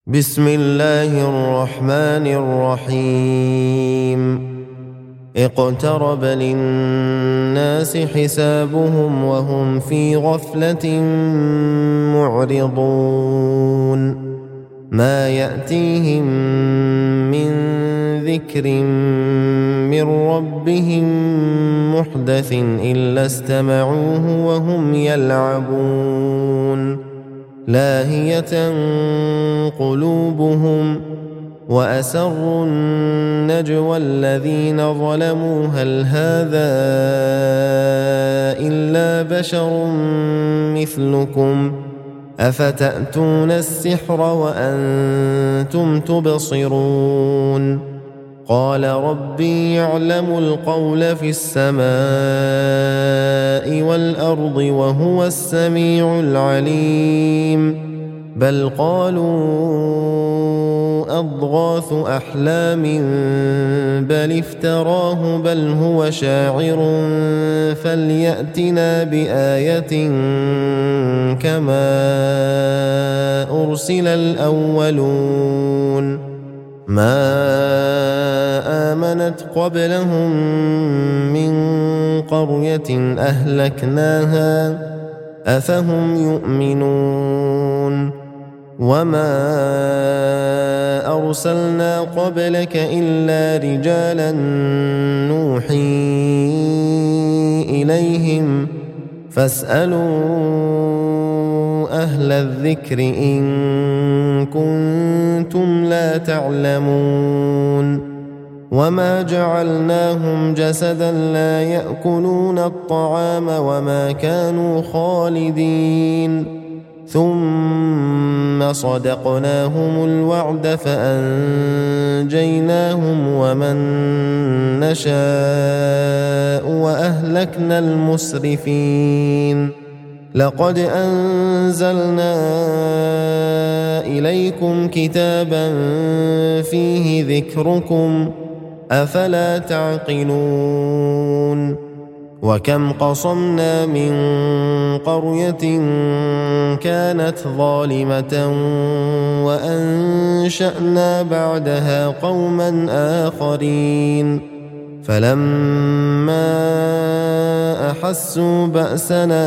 بسم الله الرحمن الرحيم اقترب للناس حسابهم وهم في غفلة معرضون ما يأتيهم من ذكر من ربهم محدث إلا استمعوه وهم يلعبون لاهية قلوبهم وأسروا النجوى الذين ظلموا هل هذا إلا بشر مثلكم أفتأتون السحر وأنتم تبصرون قال ربي يعلم القول في السماء والأرض وهو السميع العليم بل قالوا أضغاث أحلام بل افتراه بل هو شاعر فليأتنا بآية كما أرسل الأولون ما آمنت قبلهم من قرية أهلكناها أفهم يؤمنون وما أرسلنا قبلك إلا رجالا نوحي إليهم فاسألوا أهل الذكر إن كنتم لا تعلمون وما جعلناهم جسدا لا يأكلون الطعام وما كانوا خالدين ثم صدقناهم الوعد فأنجيناهم ومن نشاء وأهلكنا المسرفين لقد أنزلنا إليكم كتابا فيه ذكركم أفلا تعقلون وكم قصمنا من قرية كانت ظالمة وأنشأنا بعدها قوما آخرين فلما أحسوا بأسنا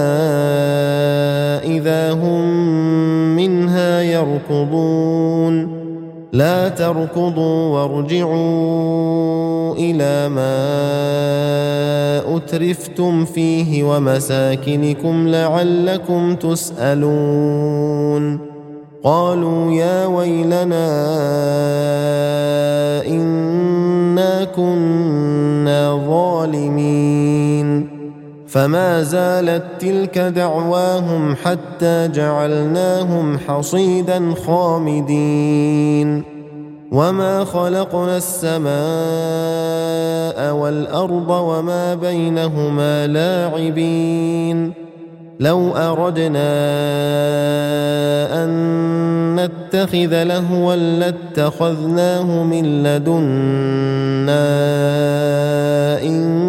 إذا هم منها يركضون لا تركضوا وارجعوا إلى ما أترفتم فيه ومساكنكم لعلكم تسألون قالوا يا ويلنا إنا كنا ظالمين فما زالت تلك دعواهم حتى جعلناهم حصيدا خامدين وما خلقنا السماء والأرض وما بينهما لاعبين لو أردنا أن نتخذ لهوا لاتخذناه من لدنا إن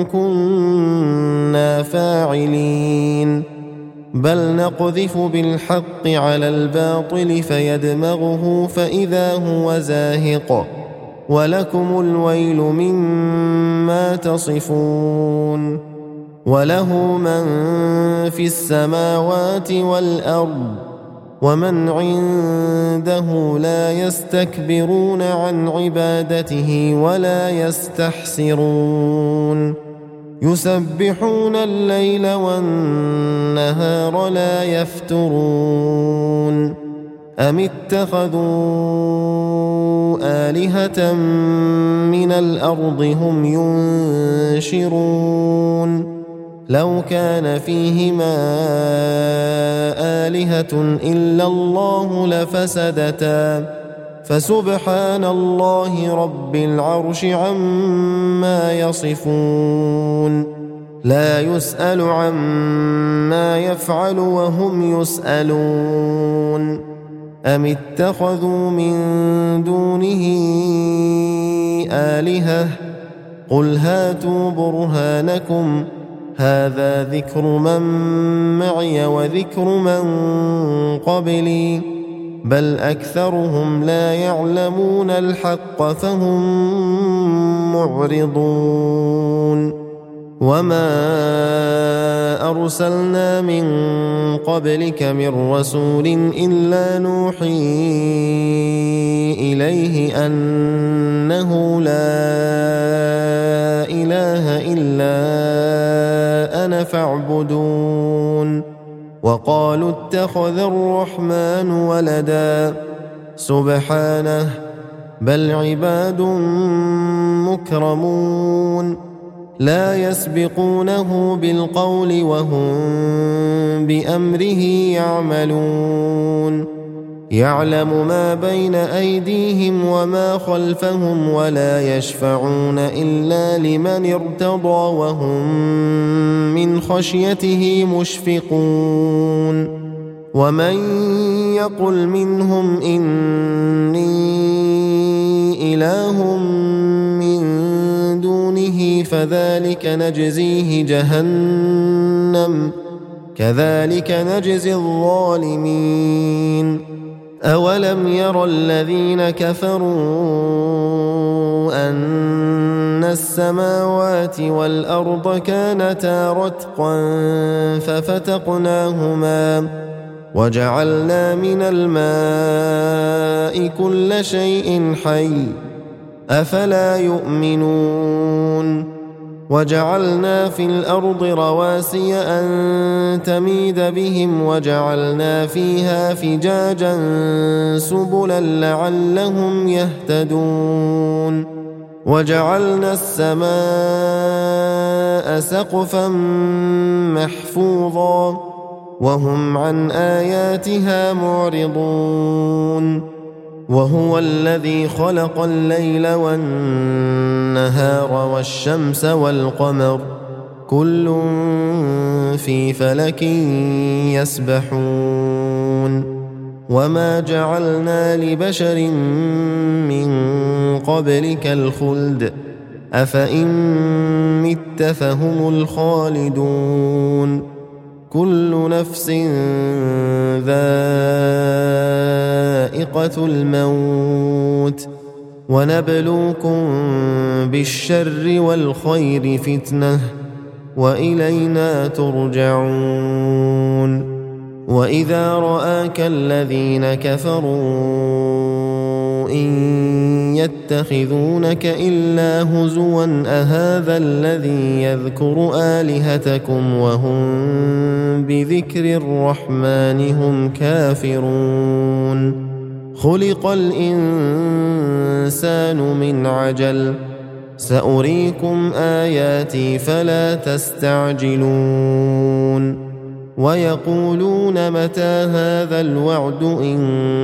كنا فاعلين بل نقذف بالحق على الباطل فيدمغه فإذا هو زاهق ولكم الويل مما تصفون وله من في السماوات والأرض ومن عنده لا يستكبرون عن عبادته ولا يستحسرون يسبحون الليل والنهار لا يفترون أم اتخذوا آلهة من الأرض هم ينشرون لو كان فيهما آلهة إلا الله لفسدتا فسبحان الله رب العرش عما يصفون لا يسأل عما يفعل وهم يسألون أم اتخذوا من دونه آلهة قل هاتوا برهانكم هذا ذكر من معي وذكر من قبلي بل أكثرهم لا يعلمون الحق فهم معرضون وما أرسلنا من قبلك من رسول إلا نوحي إليه أنه لا إله إلا أنا فاعبدون وقالوا اتخذ الرحمن ولدا سبحانه بل عباد مكرمون لا يسبقونه بالقول وهم بأمره يعملون يعلم ما بين أيديهم وما خلفهم ولا يشفعون إلا لمن ارتضى وهم من خشيته مشفقون ومن يقل منهم إني إله من دونه فذلك نجزيه جهنم كذلك نجزي الظالمين أولم ير الذين كفروا أن السماوات والأرض كانتا رتقا ففتقناهما وجعلنا من الماء كل شيء حي أفلا يؤمنون وجعلنا في الأرض رواسي أن تميد بهم وجعلنا فيها فجاجا سبلا لعلهم يهتدون وجعلنا السماء سقفا محفوظا وهم عن آياتها معرضون وهو الذي خلق الليل والنهار والشمس والقمر كل في فلك يسبحون وما جعلنا لبشر من قبلك الخلد أفإن مت فهم الخالدون كل نفس ذائقة الموت ونبلوكم بالشر والخير فتنة وإلينا ترجعون وإذا رآك الذين كفروا إن يتخذونك إلا هزوا أهذا الذي يذكر آلهتكم وهم بذكر الرحمن هم كافرون خلق الإنسان من عجل سأريكم آياتي فلا تستعجلون ويقولون متى هذا الوعد إن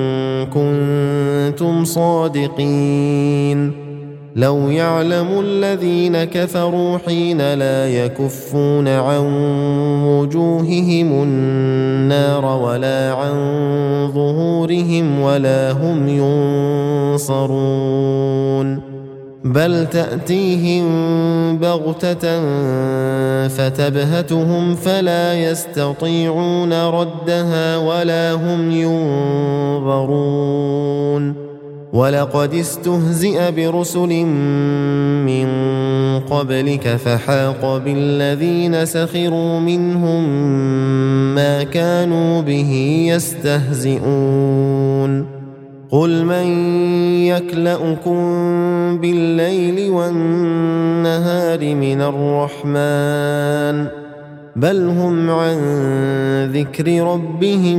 كنتم صادقين لو يعلم الذين كفروا حين لا يكفون عن وجوههم النار ولا عن ظهورهم ولا هم ينصرون بل تأتيهم بغتة فتبهتهم فلا يستطيعون ردها ولا هم ينظرون ولقد استهزئ برسل من قبلك فحاق بالذين سخروا منهم ما كانوا به يستهزئون قل من يكلؤكم بالليل والنهار من الرحمن بل هم عن ذكر ربهم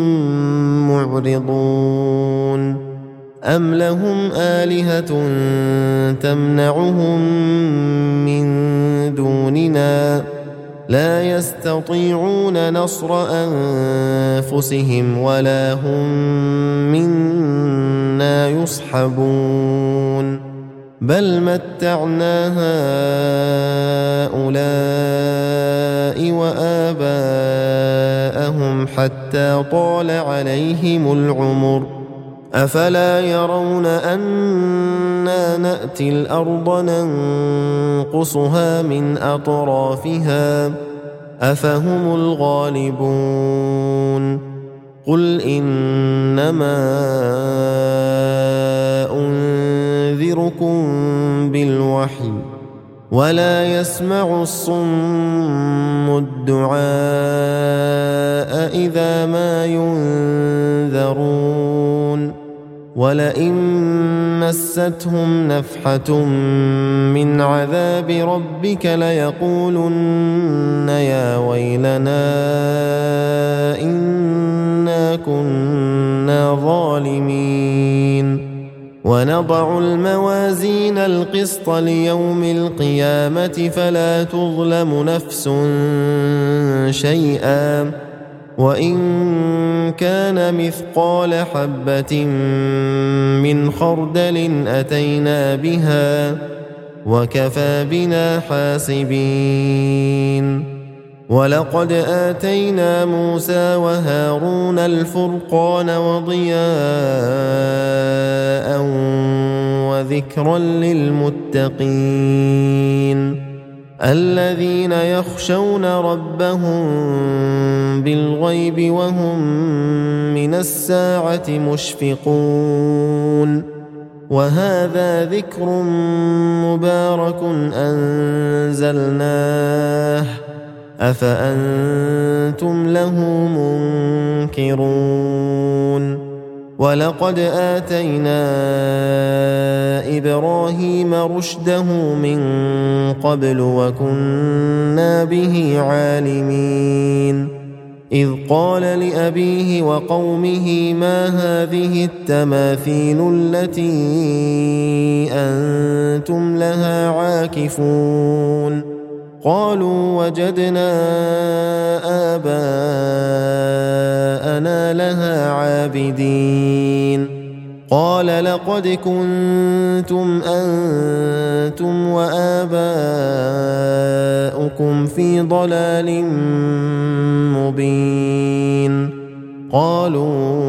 معرضون أم لهم آلهة تمنعهم من دوننا لا يستطيعون نصر أنفسهم ولا هم منا يصحبون بل متعنا هؤلاء وآباءهم حتى طال عليهم العمر أفلا يرون أنا نأتي الأرض ننقصها من أطرافها أفهم الغالبون قل إنما أنذركم بالوحي ولا يسمع الصم الدعاء إذا ما ينذرون ولئن مستهم نفحة من عذاب ربك ليقولن يا ويلنا إنا كنا ظالمين ونضع الموازين القسط ليوم القيامة فلا تظلم نفس شيئا وإن كان مثقال حبة من خردل أتينا بها وكفى بنا حاسبين ولقد آتينا موسى وهارون الفرقان وضياء وذكرا للمتقين الذين يخشون ربهم بالغيب وهم من الساعة مشفقون وهذا ذكر مبارك أنزلناه أفأنتم له منكرون ولقد آتينا إبراهيم رشده من قبل وكنا به عالمين إذ قال لأبيه وقومه ما هذه التماثيل التي أنتم لها عاكفون قالوا وجدنا آباءنا لها عابدين قال لقد كنتم أنتم وآباؤكم في ضلال مبين قالوا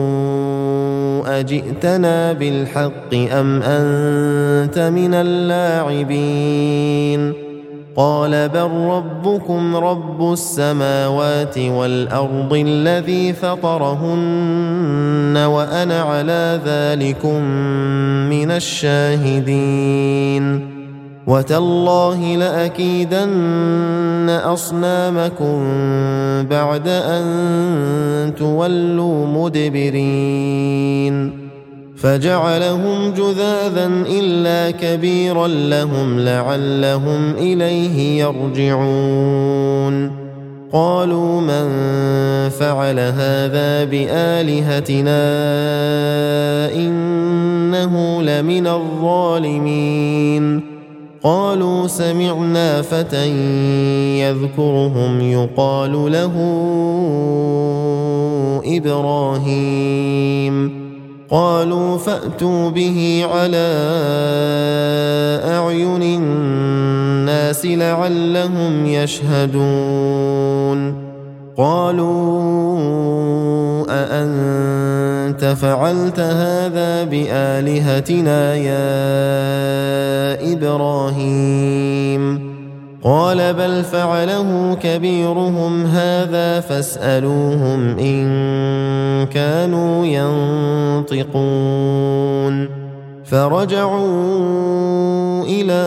أجئتنا بالحق أم أنت من اللاعبين قال بل ربكم رب السماوات والأرض الذي فطرهن وأنا على ذلكم من الشاهدين وتالله لأكيدن أصنامكم بعد أن تولوا مدبرين فجعلهم جذاذا إلا كبيرا لهم لعلهم إليه يرجعون قالوا من فعل هذا بآلهتنا إنه لمن الظالمين قالوا سمعنا فتى يذكرهم يقال له إبراهيم قالوا فأتوا به على أعين الناس لعلهم يشهدون قالوا أأنت فعلت هذا بآلهتنا يا إبراهيم قال بل فعله كبيرهم هذا فاسألوهم إن كانوا ينطقون فرجعوا إلى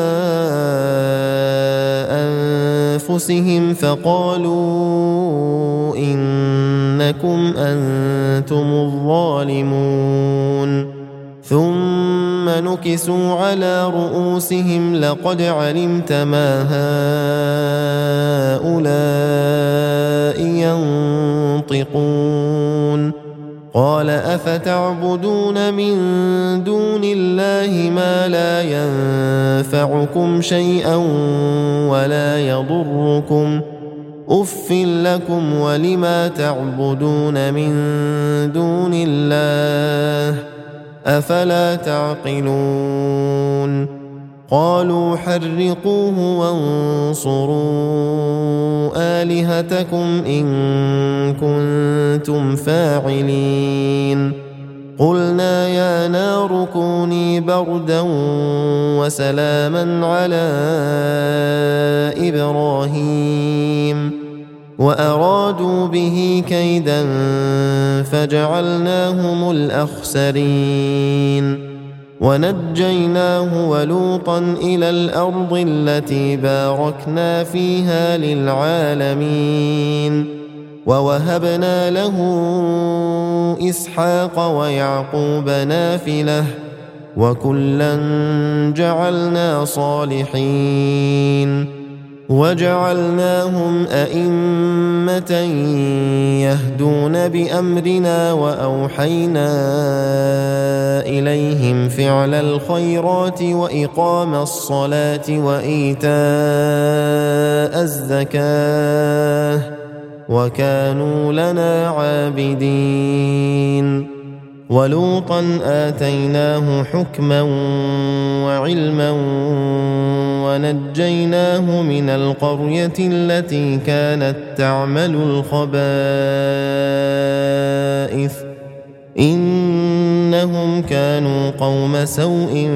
أنفسهم فقالوا إنكم أنتم الظالمون ثم نكسوا على رؤوسهم لقد علمت ما هؤلاء ينطقون قال أفتعبدون من دون الله ما لا ينفعكم شيئا ولا يضركم أف لكم ولما تعبدون من دون الله أفلا تعقلون قالوا حرقوه وانصروا آلهتكم إن كنتم فاعلين قلنا يا نار كوني بردا وسلاما على إبراهيم وأرادوا به كيدا فجعلناهم الأخسرين ونجيناه ولوطا إلى الأرض التي باركنا فيها للعالمين ووهبنا له إسحاق ويعقوب نافلة وكلا جعلنا صالحين وجعلناهم أئمة يهدون بأمرنا وأوحينا إليهم فعل الخيرات وإقام الصلاة وإيتاء الزكاة وكانوا لنا عابدين ولوطا آتيناه حكما وعلما ونجيناه من القرية التي كانت تعمل الخبائث إنهم كانوا قوم سوء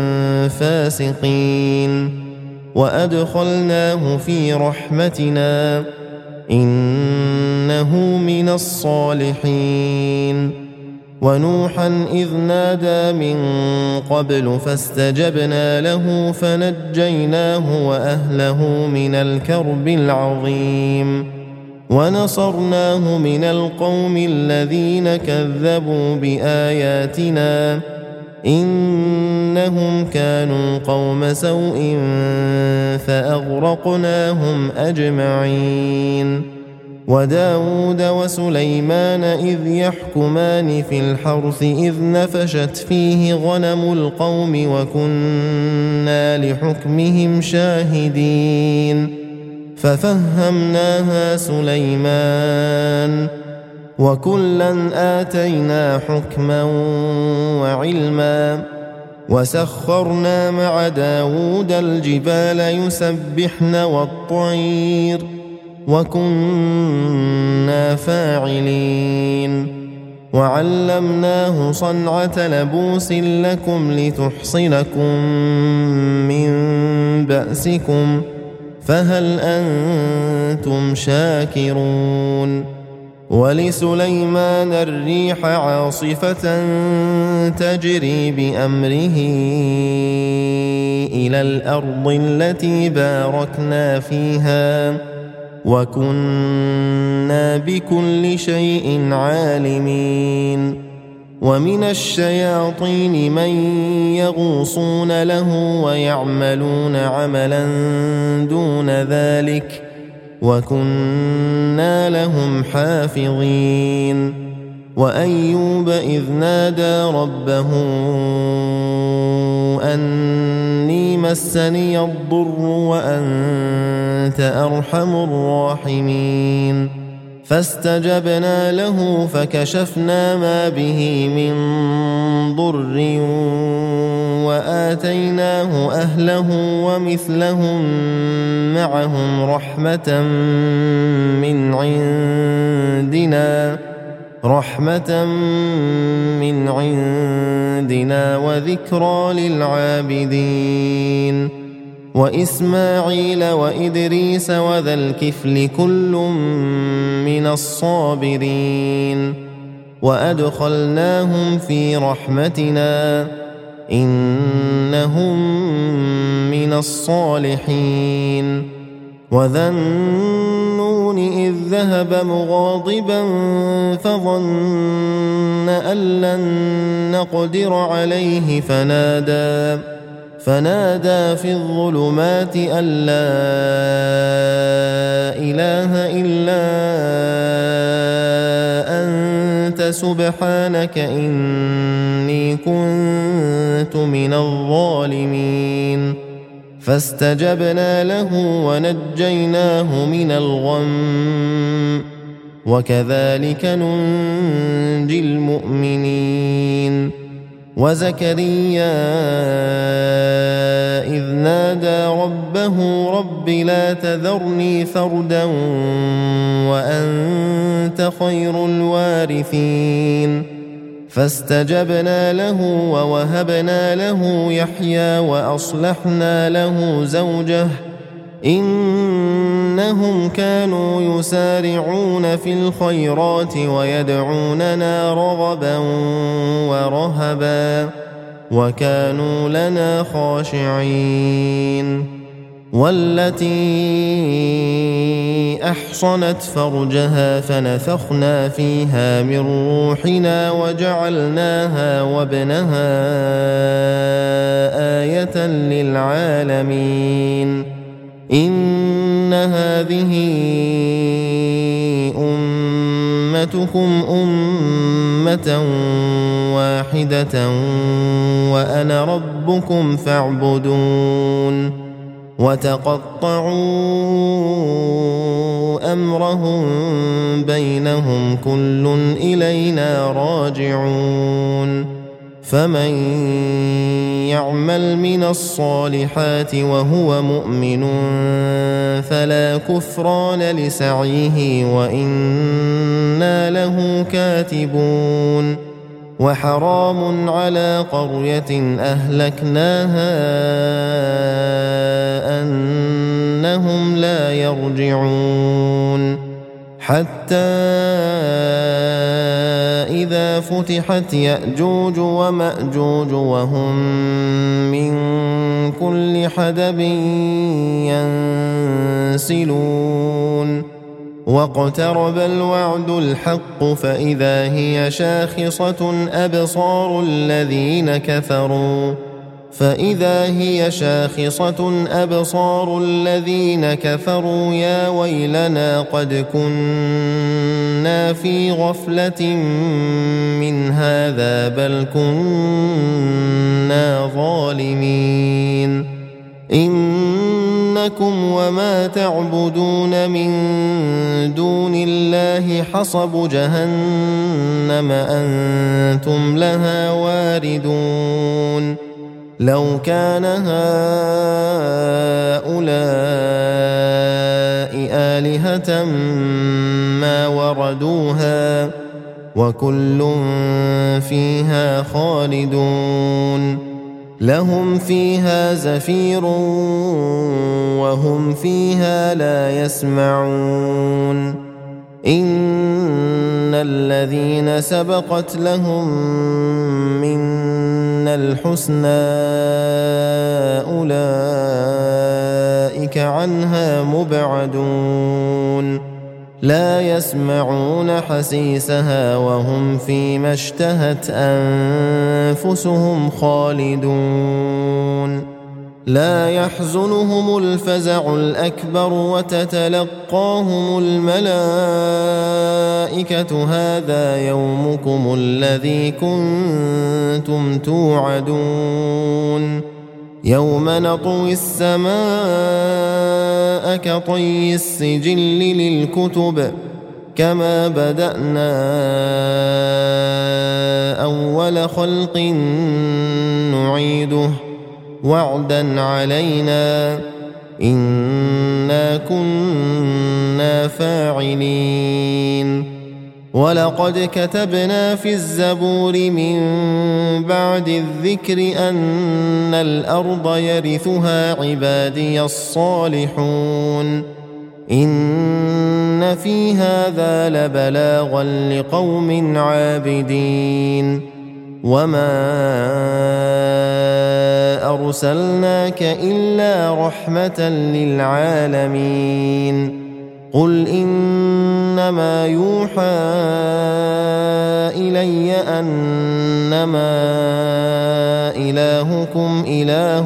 فاسقين وأدخلناه في رحمتنا إنه من الصالحين ونوحا إذ نادى من قبل فاستجبنا له فنجيناه وأهله من الكرب العظيم ونصرناه من القوم الذين كذبوا بآياتنا إنهم كانوا قوم سوء فأغرقناهم أجمعين وداود وسليمان إذ يحكمان في الحرث إذ نفشت فيه غنم القوم وكنا لحكمهم شاهدين ففهمناها سليمان وكلا آتينا حكما وعلما وسخرنا مع داود الجبال يسبحن والطير وكنا فاعلين وعلمناه صنعة لبوس لكم لتحصنكم من بأسكم فهل أنتم شاكرون ولسليمان الريح عاصفة تجري بأمره إلى الأرض التي باركنا فيها وكنا بكل شيء عالمين ومن الشياطين من يغوصون له ويعملون عملا دون ذلك وكنا لهم حافظين وأيوب إذ نادى ربه أني مسني الضر وأنت أرحم الراحمين فاستجبنا له فكشفنا ما به من ضر وآتيناه أهله ومثلهم معهم رحمة من عندنا وذكرى للعابدين وإسماعيل وإدريس وذا الكفل كل من الصابرين وأدخلناهم في رحمتنا إنهم من الصالحين وذا النون إذ ذهب مغاضبا فظن أن لن نقدر عليه فنادى في الظلمات أن لا إله إلا أنت سبحانك إني كنت من الظالمين فاستجبنا له ونجيناه من الغم وكذلك ننجي المؤمنين وزكريا إذ نادى ربه رب لا تذرني فردا وأنت خير الوارثين فاستجبنا له ووهبنا له يحيى وأصلحنا له زوجه إنهم إنهم كانوا يسارعون في الخيرات ويدعوننا رغبا ورهبا وكانوا لنا خاشعين والتي أحصنت فرجها فنفخنا فيها من روحنا وجعلناها وابنها آية للعالمين إن هذه أمتكم أمة واحدة وأنا ربكم فاعبدون وتقطعوا أمرهم بينهم كل إلينا راجعون فمن يعمل من الصالحات وهو مؤمن فلا كفران لسعيه وإنا له كاتبون وحرام على قرية أهلكناها أنهم لا يرجعون حتى إذا فتحت يأجوج ومأجوج وهم من كل حدب ينسلون واقترب الوعد الحق فإذا هي شاخصة أبصار الذين كفروا يا ويلنا قد كنا في غفلة من هذا بل كنا ظالمين إنكم وما تعبدون من دون الله حصب جهنم أنتم لها واردون لو كان هؤلاء آلهة ما وردوها وكل فيها خالدون لهم فيها زفير وهم فيها لا يسمعون إن الذين سبقت لهم منا الحسنى أولئك عنها مبعدون لا يسمعون حسيسها وهم فيما اشتهت أنفسهم خالدون لا يحزنهم الفزع الأكبر وتتلقاهم الملائكة هذا يومكم الذي كنتم توعدون يوم نطوي السماء كطي السجل للكتب كما بدأنا أول خلق نعيده وعدا علينا إنا كنا فاعلين ولقد كتبنا في الزبور من بعد الذكر أن الأرض يرثها عبادي الصالحون إن في هذا لبلاغا لقوم عابدين وما أرسلناك إلا رحمة للعالمين قل إنما يوحى إلي أنما إلهكم إله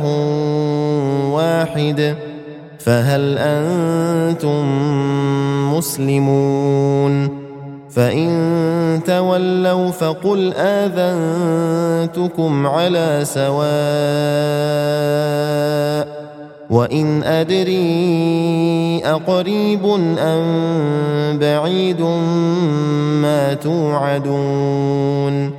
واحد فهل أنتم مسلمون فإن تولوا فقل آذنتكم على سواء وإن أدري أقريب أم بعيد ما توعدون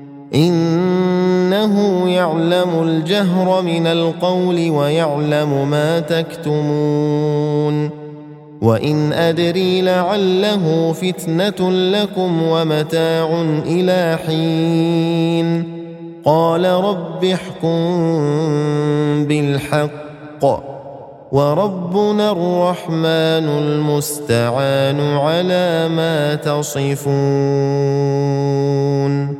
إنه يعلم الجهر من القول ويعلم ما تكتمون وإن أدري لعله فتنة لكم ومتاع إلى حين قال رب احكم بالحق وربنا الرحمن المستعان على ما تصفون.